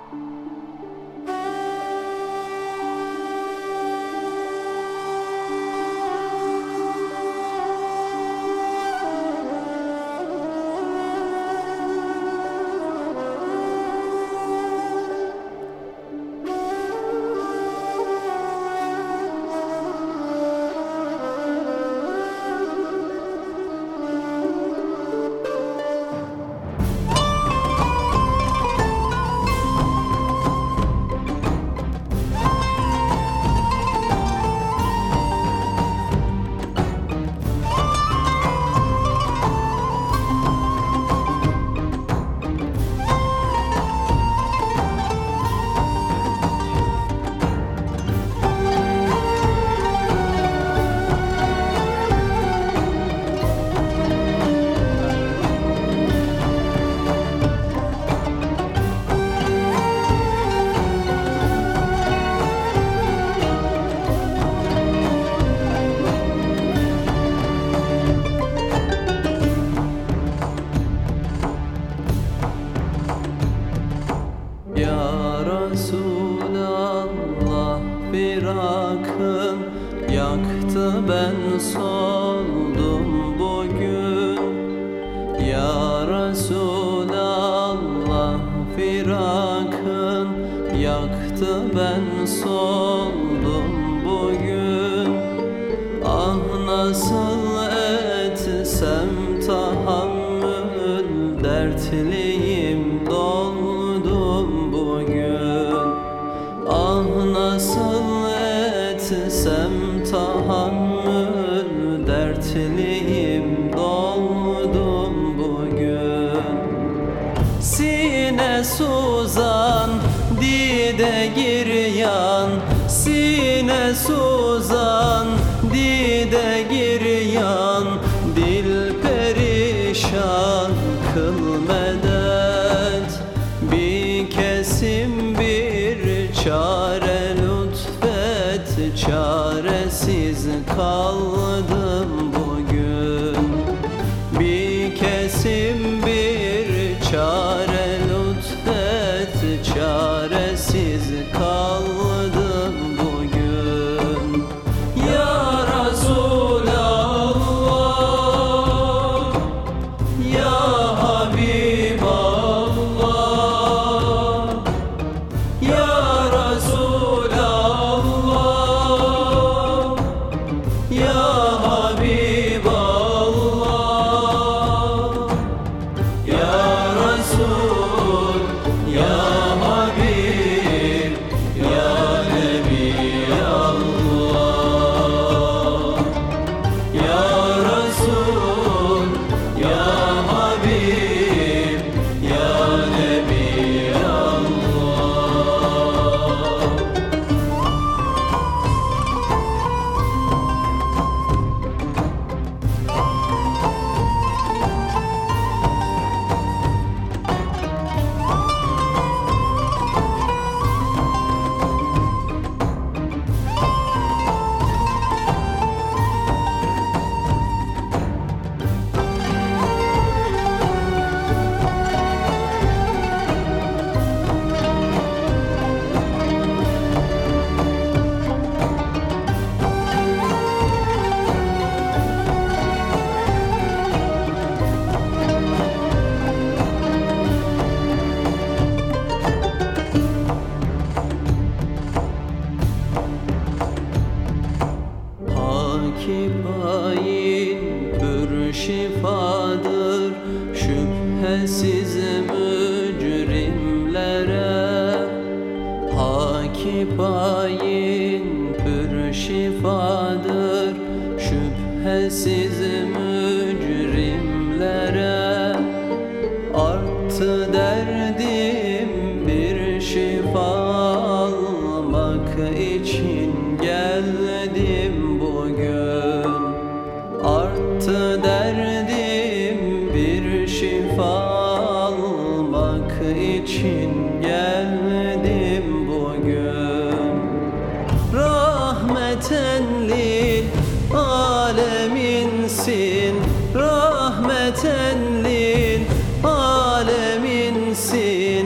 Ya Resulallah, firakın yaktı, ben soldum bugün. Ya Resulallah, firakın yaktı, ben soldum bugün. Ah nasıl etsem tahammül, dertliyim doldum bugün. Ah nasıl etsem tahammül, dertliyim doldum bugün. Sine suzan, dide giryan, sine suzan, dide giryan, dil perişan kıl medet. Bir kesim bir çare lütfet, çaresiz kaldım bugün. Bir kesim bir çare lütfet, çaresiz kaldım bugün. Ya Resulallah, ya Habiballah, ya Resulallah, ya Habiballah, ya Resul, ya Habib, ya Nebi Allah. Ya Resul, ya Habib, ya Nebi Allah. Hakipayin pür şifadır şüphesiz mücrimlere. Hakipayin pür şifadır şüphesiz mücrimlere. Arttı derdim, bir şifa almak için geldim bugün. Arttı derdim, bir şifa almak için geldim bugün. Rahmeten lil aleminsin, rahmeten lil aleminsin.